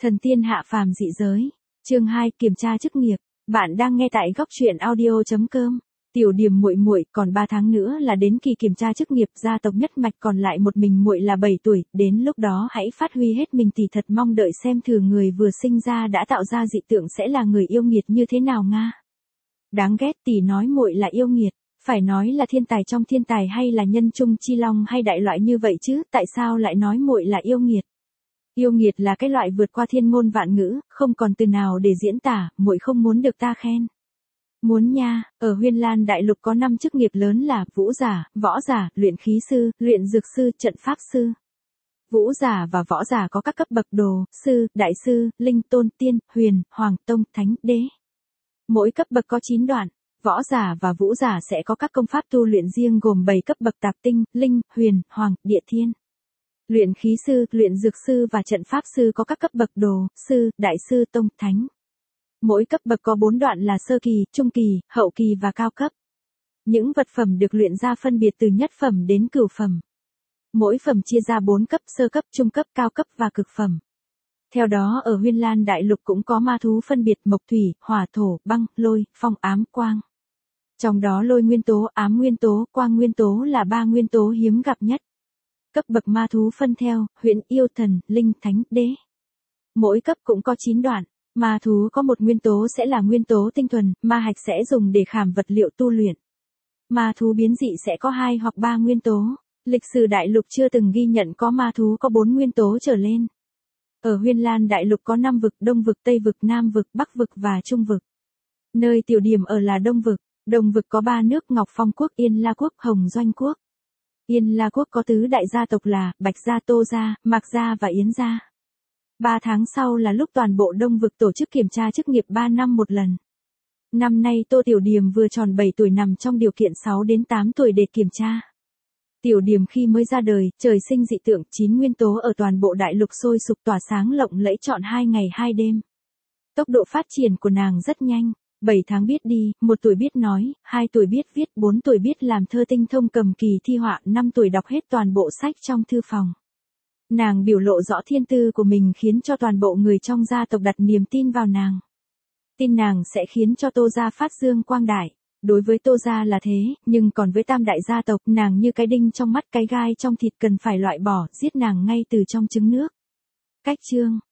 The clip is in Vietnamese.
Thần tiên hạ phàm dị giới. Chương 2, kiểm tra chức nghiệp. Bạn đang nghe tại góc truyện audio.com. Tiểu Điềm muội muội, còn 3 tháng nữa là đến kỳ kiểm tra chức nghiệp gia tộc nhất mạch, còn lại một mình muội là 7 tuổi, đến lúc đó hãy phát huy hết mình, tỷ thật mong đợi xem thử người vừa sinh ra đã tạo ra dị tượng sẽ là người yêu nghiệt như thế nào nga. Đáng ghét, tỷ nói muội là yêu nghiệt, phải nói là thiên tài trong thiên tài hay là nhân trung chi long hay đại loại như vậy chứ, tại sao lại nói muội là yêu nghiệt? Yêu nghiệt là cái loại vượt qua thiên ngôn vạn ngữ, không còn từ nào để diễn tả, muội không muốn được ta khen. Muốn nha, ở Huyên Lan Đại Lục có 5 chức nghiệp lớn là vũ giả, võ giả, luyện khí sư, luyện dược sư, trận pháp sư. Vũ giả và võ giả có các cấp bậc đồ, sư, đại sư, linh tôn, tiên, huyền, hoàng, tông, thánh, đế. Mỗi cấp bậc có 9 đoạn. Võ giả và vũ giả sẽ có các công pháp tu luyện riêng gồm 7 cấp bậc tạp tinh, linh, huyền, hoàng, địa thiên. Luyện khí sư, luyện dược sư và trận pháp sư có các cấp bậc đồ, sư, đại sư, tông, thánh. Mỗi cấp bậc có 4 đoạn là sơ kỳ, trung kỳ, hậu kỳ và cao cấp. Những vật phẩm được luyện ra phân biệt từ nhất phẩm đến cửu phẩm. Mỗi phẩm chia ra 4 cấp, sơ cấp, trung cấp, cao cấp và cực phẩm. Theo đó ở Huyên Lan Đại Lục cũng có ma thú phân biệt mộc thủy, hỏa thổ, băng, lôi, phong, ám, quang. Trong đó lôi nguyên tố, ám nguyên tố, quang nguyên tố là 3 nguyên tố hiếm gặp nhất. Cấp bậc ma thú phân theo, huyễn, yêu, thần, linh, thánh, đế. Mỗi cấp cũng có 9 đoạn. Ma thú có một nguyên tố sẽ là nguyên tố tinh thuần, ma hạch sẽ dùng để khảm vật liệu tu luyện. Ma thú biến dị sẽ có 2 hoặc 3 nguyên tố. Lịch sử đại lục chưa từng ghi nhận có ma thú có 4 nguyên tố trở lên. Ở Huyên Lan Đại Lục có 5 vực, Đông vực, Tây vực, Nam vực, Bắc vực và Trung vực. Nơi Tiểu Điềm ở là Đông vực. Đông vực có 3 nước: Ngọc Phong quốc, Yên La quốc, Hồng Doanh quốc. Yên La quốc có tứ đại gia tộc là Bạch gia, Tô gia, Mạc gia và Yến gia. 3 tháng sau là lúc toàn bộ Đông vực tổ chức kiểm tra chức nghiệp 3 năm một lần. Năm nay Tô Tiểu Điềm vừa tròn 7 tuổi, nằm trong điều kiện 6 đến 8 tuổi để kiểm tra. Tiểu Điềm khi mới ra đời, trời sinh dị tượng, 9 nguyên tố ở toàn bộ đại lục sôi sục tỏa sáng lộng lẫy trọn 2 ngày 2 đêm. Tốc độ phát triển của nàng rất nhanh. 7 tháng biết đi, 1 tuổi biết nói, 2 tuổi biết viết, 4 tuổi biết làm thơ tinh thông cầm kỳ thi họa, 5 tuổi đọc hết toàn bộ sách trong thư phòng. Nàng biểu lộ rõ thiên tư của mình khiến cho toàn bộ người trong gia tộc đặt niềm tin vào nàng. Tin nàng sẽ khiến cho Tô gia phát dương quang đại. Đối với Tô gia là thế, nhưng còn với tam đại gia tộc, nàng như cái đinh trong mắt, cái gai trong thịt, cần phải loại bỏ, giết nàng ngay từ trong trứng nước. Cách chương